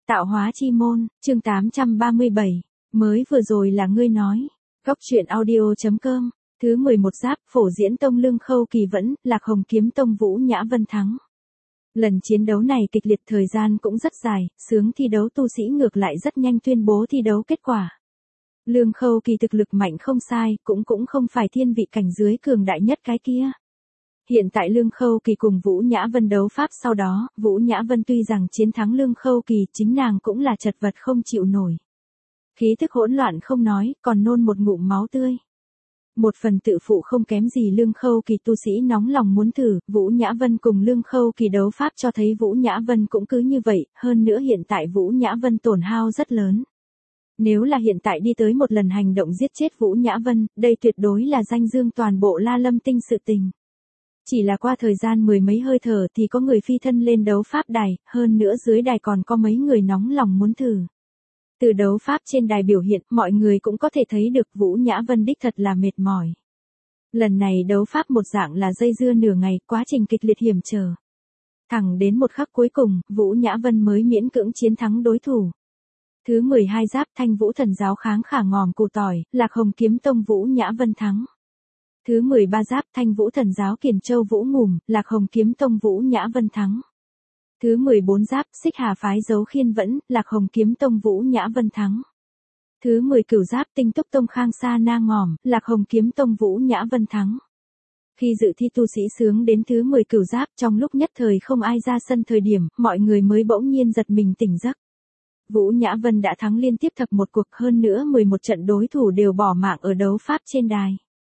Tạo hóa chi môn, chương 837. Mới vừa rồi là ngươi nói. Góc truyện audio.com. Thứ 11 giáp, Phổ Diễn Tông Lương Khâu Kỳ vẫn, Lạc Hồng Kiếm Tông Vũ Nhã Vân thắng. Lần chiến đấu này kịch liệt, thời gian cũng rất dài, sướng thi đấu tu sĩ ngược lại rất nhanh tuyên bố thi đấu kết quả. Lương Khâu Kỳ thực lực mạnh không sai, cũng không phải thiên vị cảnh dưới cường đại nhất cái kia. Hiện tại Lương Khâu Kỳ cùng Vũ Nhã Vân đấu pháp sau đó, Vũ Nhã Vân tuy rằng chiến thắng Lương Khâu Kỳ, chính nàng cũng là chật vật không chịu nổi. Khí thức hỗn loạn không nói, còn nôn một ngụm máu tươi. Một phần tự phụ không kém gì Lương Khâu Kỳ tu sĩ nóng lòng muốn thử, Vũ Nhã Vân cùng Lương Khâu Kỳ đấu pháp cho thấy Vũ Nhã Vân cũng cứ như vậy, hơn nữa hiện tại Vũ Nhã Vân tổn hao rất lớn. Nếu là hiện tại đi tới một lần hành động giết chết Vũ Nhã Vân, đây tuyệt đối là danh dương toàn bộ La Lâm Tinh sự tình. Chỉ là qua thời gian mười mấy hơi thở thì có người phi thân lên đấu pháp đài, hơn nữa dưới đài còn có mấy người nóng lòng muốn thử. Từ đấu pháp trên đài biểu hiện, mọi người cũng có thể thấy được Vũ Nhã Vân đích thật là mệt mỏi. Lần này đấu pháp một dạng là dây dưa nửa ngày, quá trình kịch liệt hiểm trở. Thẳng đến một khắc cuối cùng, Vũ Nhã Vân mới miễn cưỡng chiến thắng đối thủ. Thứ 12 giáp, Thanh Vũ Thần Giáo kháng khả ngòm củ tỏi, Lạc Hồng Kiếm Tông Vũ Nhã Vân thắng. Thứ 13 giáp, Thanh Vũ Thần Giáo Kiền Châu Vũ Ngùm, Lạc Hồng Kiếm Tông Vũ Nhã Vân thắng. Thứ 14 giáp, Xích Hà Phái Dấu Khiên Vẫn, Lạc Hồng Kiếm Tông Vũ Nhã Vân thắng. Thứ 10 Cửu giáp, Tinh Túc Tông Khang Sa Na Ngòm, Lạc Hồng Kiếm Tông Vũ Nhã Vân thắng. Khi dự thi tu sĩ sướng đến thứ 10 Cửu giáp, trong lúc nhất thời không ai ra sân thời điểm, mọi người mới bỗng nhiên giật mình tỉnh giấc. Vũ Nhã Vân đã thắng liên tiếp thập một cuộc, hơn nữa 11 trận đối thủ đều bỏ mạng ở đấu pháp trên đài.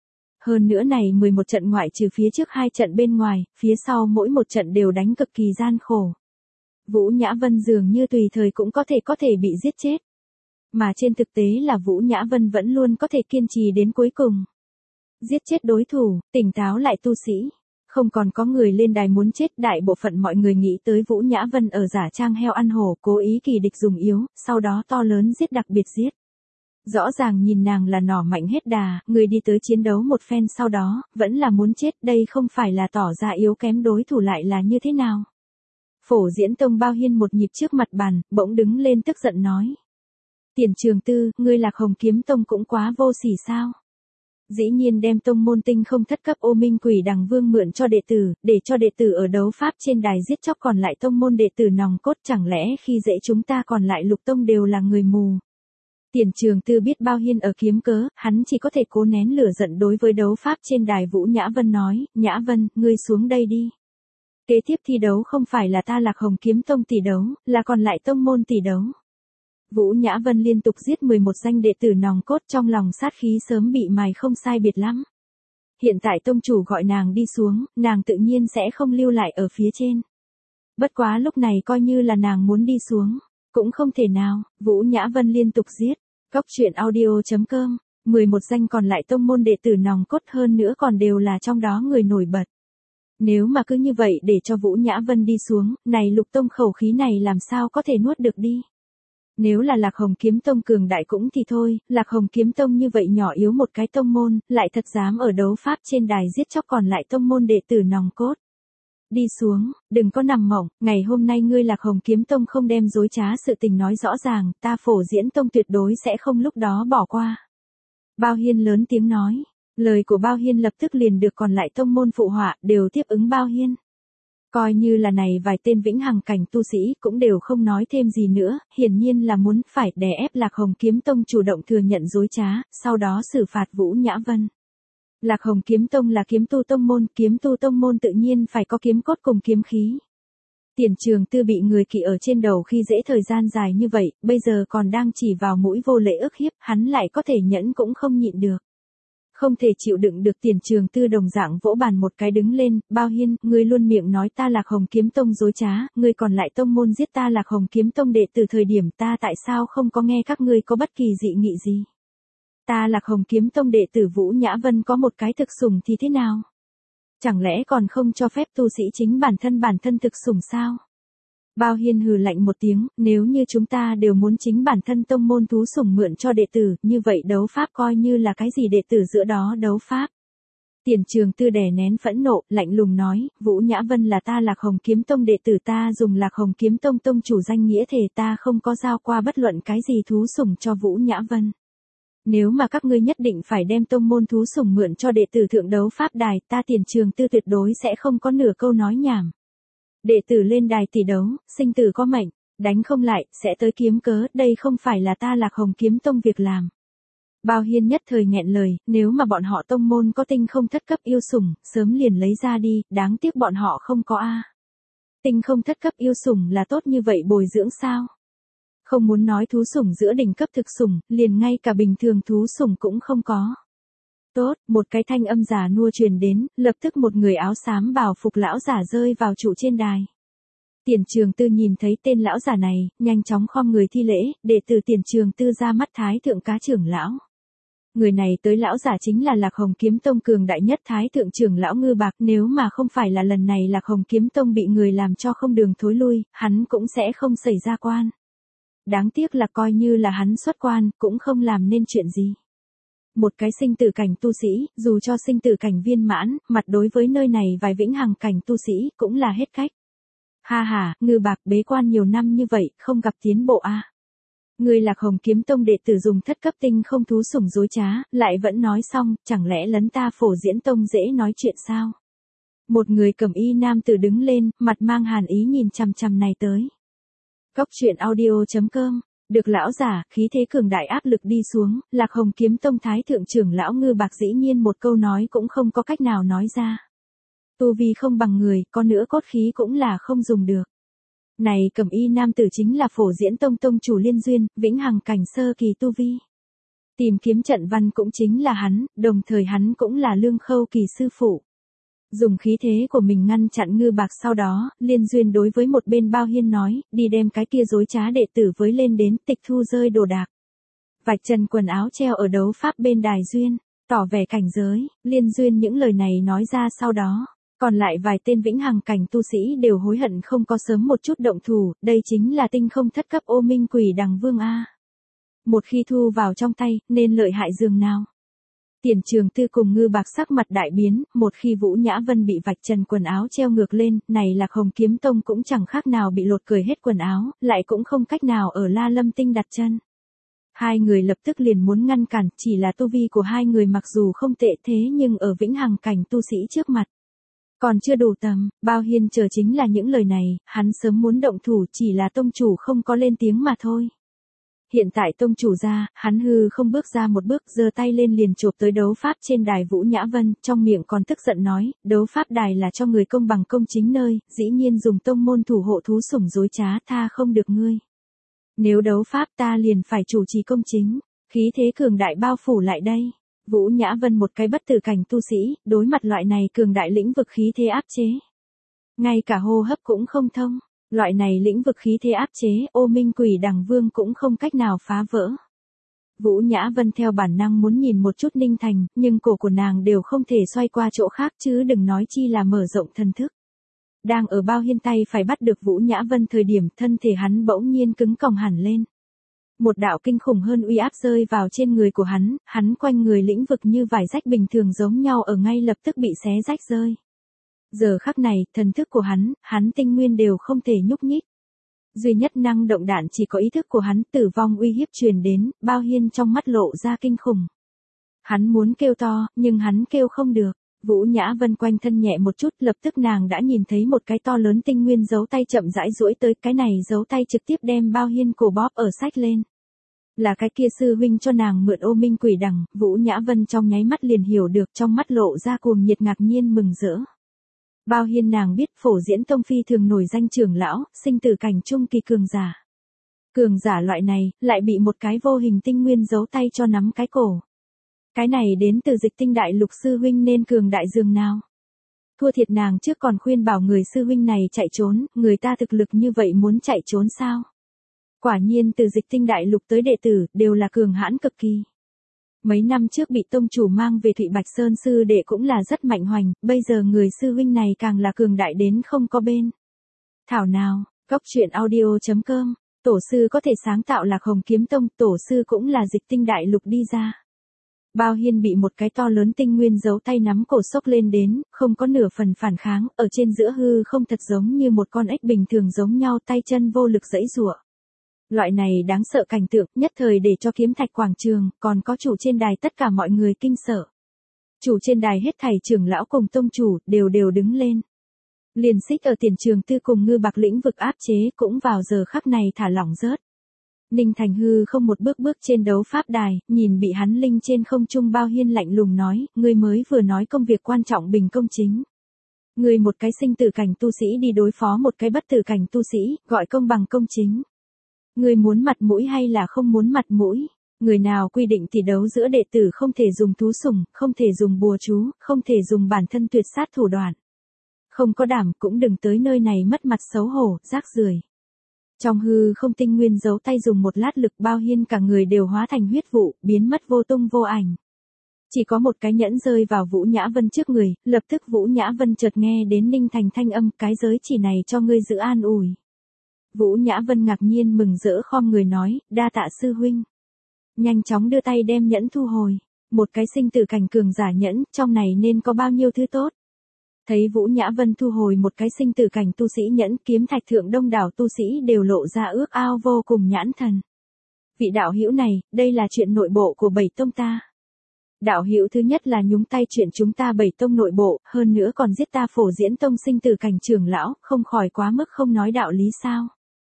Hơn nữa này 11 trận ngoại trừ phía trước 2 trận bên ngoài, phía sau mỗi một trận đều đánh cực kỳ gian khổ. Vũ Nhã Vân dường như tùy thời cũng có thể bị giết chết. Mà trên thực tế là Vũ Nhã Vân vẫn luôn có thể kiên trì đến cuối cùng. Giết chết đối thủ, tỉnh táo lại tu sĩ. Không còn có người lên đài muốn chết, đại bộ phận mọi người nghĩ tới Vũ Nhã Vân ở giả trang heo ăn hổ, cố ý kỳ địch dùng yếu, sau đó to lớn giết đặc biệt giết. Rõ ràng nhìn nàng là nỏ mạnh hết đà, người đi tới chiến đấu một phen sau đó, vẫn là muốn chết, đây không phải là tỏ ra yếu kém đối thủ lại là như thế nào. Phổ Diễn Tông Bao Hiên một nhịp trước mặt bàn, bỗng đứng lên tức giận nói. Tiền Trường Tư, ngươi Lạc Hồng Kiếm Tông cũng quá vô sỉ sao? Dĩ nhiên đem tông môn tinh không thất cấp Ô Minh Quỷ Đằng Vương mượn cho đệ tử, để cho đệ tử ở đấu pháp trên đài giết chóc còn lại tông môn đệ tử nòng cốt, chẳng lẽ khi dễ chúng ta còn lại lục tông đều là người mù. Tiền Trường Tư biết Bao Hiên ở kiếm cớ, hắn chỉ có thể cố nén lửa giận đối với đấu pháp trên đài. Vũ Nhã Vân nói, Nhã Vân, ngươi xuống đây đi. Kế tiếp thi đấu không phải là ta Lạc Hồng Kiếm Tông tỷ đấu, là còn lại tông môn tỷ đấu. Vũ Nhã Vân liên tục giết 11 danh đệ tử nòng cốt, trong lòng sát khí sớm bị mài không sai biệt lắm. Hiện tại tông chủ gọi nàng đi xuống, nàng tự nhiên sẽ không lưu lại ở phía trên. Bất quá lúc này coi như là nàng muốn đi xuống, cũng không thể nào. Vũ Nhã Vân liên tục giết. Góc truyện audio.com. 11 danh còn lại tông môn đệ tử nòng cốt, hơn nữa còn đều là trong đó người nổi bật. Nếu mà cứ như vậy để cho Vũ Nhã Vân đi xuống, này lục tông khẩu khí này làm sao có thể nuốt được đi. Nếu là Lạc Hồng Kiếm Tông cường đại cũng thì thôi, Lạc Hồng Kiếm Tông như vậy nhỏ yếu một cái tông môn, lại thật dám ở đấu pháp trên đài giết chóc còn lại tông môn đệ tử nòng cốt. Đi xuống, đừng có nằm mộng, ngày hôm nay ngươi Lạc Hồng Kiếm Tông không đem dối trá sự tình nói rõ ràng, ta Phổ Diễn Tông tuyệt đối sẽ không lúc đó bỏ qua. Bao Hiên lớn tiếng nói, lời của Bao Hiên lập tức liền được còn lại tông môn phụ họa, đều tiếp ứng Bao Hiên. Coi như là này vài tên vĩnh hằng cảnh tu sĩ cũng đều không nói thêm gì nữa, hiển nhiên là muốn phải đè ép Lạc Hồng Kiếm Tông chủ động thừa nhận dối trá, sau đó xử phạt Vũ Nhã Vân. Lạc Hồng Kiếm Tông là kiếm tu tông môn tự nhiên phải có kiếm cốt cùng kiếm khí. Tiền Trường Tư bị người kỵ ở trên đầu khi dễ thời gian dài như vậy, bây giờ còn đang chỉ vào mũi vô lễ ức hiếp, hắn lại có thể nhẫn cũng không nhịn được. Không thể chịu đựng được, Tiền Trường Tư đồng dạng vỗ bàn một cái đứng lên, Bao Hiên, ngươi luôn miệng nói ta Lạc Hồng Kiếm Tông dối trá, ngươi còn lại tông môn giết ta Lạc Hồng Kiếm Tông đệ từ thời điểm ta tại sao không có nghe các ngươi có bất kỳ dị nghị gì. Ta Lạc Hồng Kiếm Tông đệ tử Vũ Nhã Vân có một cái thực sủng thì thế nào? Chẳng lẽ còn không cho phép tu sĩ chính bản thân thực sủng sao? Bao Hiên hừ lạnh một tiếng, nếu như chúng ta đều muốn chính bản thân tông môn thú sủng mượn cho đệ tử, như vậy đấu pháp coi như là cái gì đệ tử giữa đó đấu pháp? Tiền Trường Tư đè nén phẫn nộ, lạnh lùng nói, Vũ Nhã Vân là ta Lạc Hồng Kiếm Tông đệ tử, ta dùng Lạc Hồng Kiếm Tông tông chủ danh nghĩa thề ta không có giao qua bất luận cái gì thú sủng cho Vũ Nhã Vân. Nếu mà các ngươi nhất định phải đem tông môn thú sủng mượn cho đệ tử thượng đấu pháp đài, ta Tiền Trường Tư tuyệt đối sẽ không có nửa câu nói nhảm. Đệ tử lên đài tỷ đấu, sinh tử có mệnh, đánh không lại, sẽ tới kiếm cớ, đây không phải là ta Lạc Hồng Kiếm Tông việc làm. Bao Hiên nhất thời nghẹn lời, nếu mà bọn họ tông môn có tinh không thất cấp yêu sủng, sớm liền lấy ra đi, đáng tiếc bọn họ không có a. Tinh không thất cấp yêu sủng là tốt như vậy bồi dưỡng sao? Không muốn nói thú sủng giữa đỉnh cấp thực sủng, liền ngay cả bình thường thú sủng cũng không có. Tốt, một cái thanh âm già nua truyền đến, lập tức một người áo xám bào phục lão giả rơi vào trụ trên đài. Tiền Trường Tư nhìn thấy tên lão giả này, nhanh chóng khom người thi lễ, đệ tử Tiền Trường Tư ra mắt Thái thượng cá trưởng lão. Người này tới lão giả chính là Lạc Hồng Kiếm Tông cường đại nhất Thái thượng trưởng lão Ngư Bạc, nếu mà không phải là lần này Lạc Hồng Kiếm Tông bị người làm cho không đường thối lui, hắn cũng sẽ không xảy ra quan. Đáng tiếc là coi như là hắn xuất quan, cũng không làm nên chuyện gì. Một cái sinh tử cảnh tu sĩ, dù cho sinh tử cảnh viên mãn, mặt đối với nơi này vài vĩnh hằng cảnh tu sĩ, cũng là hết cách. Ha ha, Ngư Bạc bế quan nhiều năm như vậy, không gặp tiến bộ a. Người Lạc Hồng Kiếm Tông đệ tử dùng thất cấp tinh không thú sủng dối trá, lại vẫn nói xong, chẳng lẽ lấn ta Phổ Diễn Tông dễ nói chuyện sao? Một người cầm y nam tử đứng lên, mặt mang hàn ý nhìn chằm chằm này tới. Cóc truyện audio.com, được lão giả, khí thế cường đại áp lực đi xuống, Lạc Hồng Kiếm Tông Thái thượng trưởng lão Ngư Bạc dĩ nhiên một câu nói cũng không có cách nào nói ra. Tu vi không bằng người, có nữa cốt khí cũng là không dùng được. Này cầm y nam tử chính là Phổ Diễn Tông tông chủ Liên Duyên, vĩnh hằng cảnh sơ kỳ tu vi. Tìm kiếm trận văn cũng chính là hắn, đồng thời hắn cũng là Lương Khâu kỳ sư phụ. Dùng khí thế của mình ngăn chặn Ngư Bạc, sau đó, Liên Duyên đối với một bên Bao Hiên nói, đi đem cái kia dối trá đệ tử với lên đến, tịch thu rơi đồ đạc. Vạch trần quần áo treo ở đấu pháp bên đài Duyên, tỏ vẻ cảnh giới. Liên Duyên những lời này nói ra sau đó, còn lại vài tên vĩnh hằng cảnh tu sĩ đều hối hận không có sớm một chút động thủ, đây chính là tinh không thất cấp Ô Minh Quỷ Đằng Vương a. Một khi thu vào trong tay, nên lợi hại dường nào. Tiền Trường Tư cùng Ngư Bạc sắc mặt đại biến, một khi Vũ Nhã Vân bị vạch trần quần áo treo ngược lên, này Lạc Hồng Kiếm Tông cũng chẳng khác nào bị lột cởi hết quần áo, lại cũng không cách nào ở La Lâm Tinh đặt chân. Hai người lập tức liền muốn ngăn cản, chỉ là tu vi của hai người mặc dù không tệ thế nhưng ở vĩnh hằng cảnh tu sĩ trước mặt còn chưa đủ tầm. Bao Hiên chờ chính là những lời này, hắn sớm muốn động thủ, chỉ là tông chủ không có lên tiếng mà thôi. Hiện tại tông chủ ra, hắn hư không bước ra một bước, giơ tay lên liền chộp tới đấu pháp trên đài Vũ Nhã Vân, trong miệng còn tức giận nói, đấu pháp đài là cho người công bằng công chính nơi, dĩ nhiên dùng tông môn thủ hộ thú sủng dối trá, tha không được ngươi. Nếu đấu pháp ta liền phải chủ trì công chính, khí thế cường đại bao phủ lại đây. Vũ Nhã Vân một cái bất tử cảnh tu sĩ, đối mặt loại này cường đại lĩnh vực khí thế áp chế. Ngay cả hô hấp cũng không thông, loại này lĩnh vực khí thế áp chế, Ô Minh Quỷ Đằng Vương cũng không cách nào phá vỡ. Vũ Nhã Vân theo bản năng muốn nhìn một chút Ninh Thành, nhưng cổ của nàng đều không thể xoay qua chỗ khác chứ đừng nói chi là mở rộng thần thức. Đang ở Bao Hiên tay phải bắt được Vũ Nhã Vân thời điểm thân thể hắn bỗng nhiên cứng còng hẳn lên. Một đạo kinh khủng hơn uy áp rơi vào trên người của hắn quanh người lĩnh vực như vải rách bình thường giống nhau ở ngay lập tức bị xé rách rơi. Giờ khắc này, thần thức của hắn tinh nguyên đều không thể nhúc nhích. Duy nhất năng động đạn chỉ có ý thức của hắn, tử vong uy hiếp truyền đến, Bao Hiên trong mắt lộ ra kinh khủng. Hắn muốn kêu to, nhưng hắn kêu không được. Vũ Nhã Vân quanh thân nhẹ một chút, lập tức nàng đã nhìn thấy một cái to lớn tinh nguyên dấu tay chậm rãi duỗi tới, cái này dấu tay trực tiếp đem Bao Hiên cổ bóp ở sách lên. Là cái kia sư huynh cho nàng mượn Ô Minh Quỷ Đằng, Vũ Nhã Vân trong nháy mắt liền hiểu được, trong mắt lộ ra cuồng nhiệt ngạc nhiên mừng rỡ. Bao Hiên nàng biết Phổ Diễn Tông phi thường nổi danh trưởng lão, sinh tử cảnh trung kỳ cường giả. Cường giả loại này, lại bị một cái vô hình tinh nguyên giấu tay cho nắm cái cổ. Cái này đến từ Dịch Tinh Đại Lục sư huynh nên cường đại dường nào. Thua thiệt nàng trước còn khuyên bảo người sư huynh này chạy trốn, người ta thực lực như vậy muốn chạy trốn sao? Quả nhiên từ Dịch Tinh Đại Lục tới đệ tử, đều là cường hãn cực kỳ. Mấy năm trước bị tông chủ mang về Thụy Bạch Sơn sư đệ cũng là rất mạnh hoành, bây giờ người sư huynh này càng là cường đại đến không có bên. Thảo nào, Cóc truyện audio.com, tổ sư có thể sáng tạo Lạc Hồng Kiếm Tông, tổ sư cũng là Dịch Tinh Đại Lục đi ra. Bao Hiên bị một cái to lớn tinh nguyên giấu tay nắm cổ sốc lên đến, không có nửa phần phản kháng, ở trên giữa hư không thật giống như một con ếch bình thường giống nhau, tay chân vô lực giãy giụa. Loại này đáng sợ cảnh tượng, nhất thời để cho Kiếm Thạch quảng trường, còn có chủ trên đài tất cả mọi người kinh sợ. Chủ trên đài hết thảy trưởng lão cùng tông chủ, đều đứng lên. Liền Xích ở Tiền Trường Tư cùng Ngư Bạc lĩnh vực áp chế cũng vào giờ khắc này thả lỏng rớt. Ninh Thành hư không một bước bước trên đấu pháp đài, nhìn bị hắn linh trên không trung Bao Hiên lạnh lùng nói, ngươi mới vừa nói công việc quan trọng bình công chính. Ngươi một cái sinh tử cảnh tu sĩ đi đối phó một cái bất tử cảnh tu sĩ, gọi công bằng công chính. Ngươi muốn mặt mũi hay là không muốn mặt mũi? Người nào quy định tỷ đấu giữa đệ tử không thể dùng thú sủng, không thể dùng bùa chú, không thể dùng bản thân tuyệt sát thủ đoạn. Không có đảm cũng đừng tới nơi này mất mặt xấu hổ, rác rưởi. Trong hư không tinh nguyên giấu tay dùng một lát lực Bao Hiên cả người đều hóa thành huyết vụ, biến mất vô tung vô ảnh. Chỉ có một cái nhẫn rơi vào Vũ Nhã Vân trước người, lập tức Vũ Nhã Vân chợt nghe đến Ninh Thành thanh âm, cái giới chỉ này cho ngươi giữ an ủi. Vũ Nhã Vân ngạc nhiên mừng rỡ khom người nói, đa tạ sư huynh. Nhanh chóng đưa tay đem nhẫn thu hồi, một cái sinh tử cảnh cường giả nhẫn, trong này nên có bao nhiêu thứ tốt. Thấy Vũ Nhã Vân thu hồi một cái sinh tử cảnh tu sĩ nhẫn, Kiếm Thạch thượng đông đảo tu sĩ đều lộ ra ước ao vô cùng nhãn thần. Vị đạo hữu này, đây là chuyện nội bộ của Bảy Tông ta. Đạo hữu thứ nhất là nhúng tay chuyện chúng ta Bảy Tông nội bộ, hơn nữa còn giết ta Phổ Diễn Tông sinh tử cảnh trưởng lão, không khỏi quá mức không nói đạo lý sao.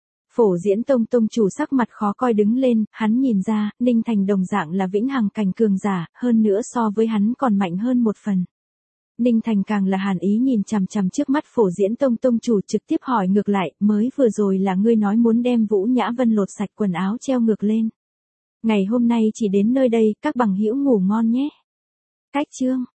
Phổ Diễn Tông tông chủ sắc mặt khó coi đứng lên, hắn nhìn ra, Ninh Thành đồng dạng là vĩnh hằng cảnh cường giả, hơn nữa so với hắn còn mạnh hơn một phần. Ninh Thành càng là hàn ý nhìn chằm chằm trước mắt Phổ Diễn Tông tông chủ trực tiếp hỏi ngược lại, mới vừa rồi là ngươi nói muốn đem Vũ Nhã Vân lột sạch quần áo treo ngược lên. Ngày hôm nay chỉ đến nơi đây, các bằng hữu ngủ ngon nhé. Cách chương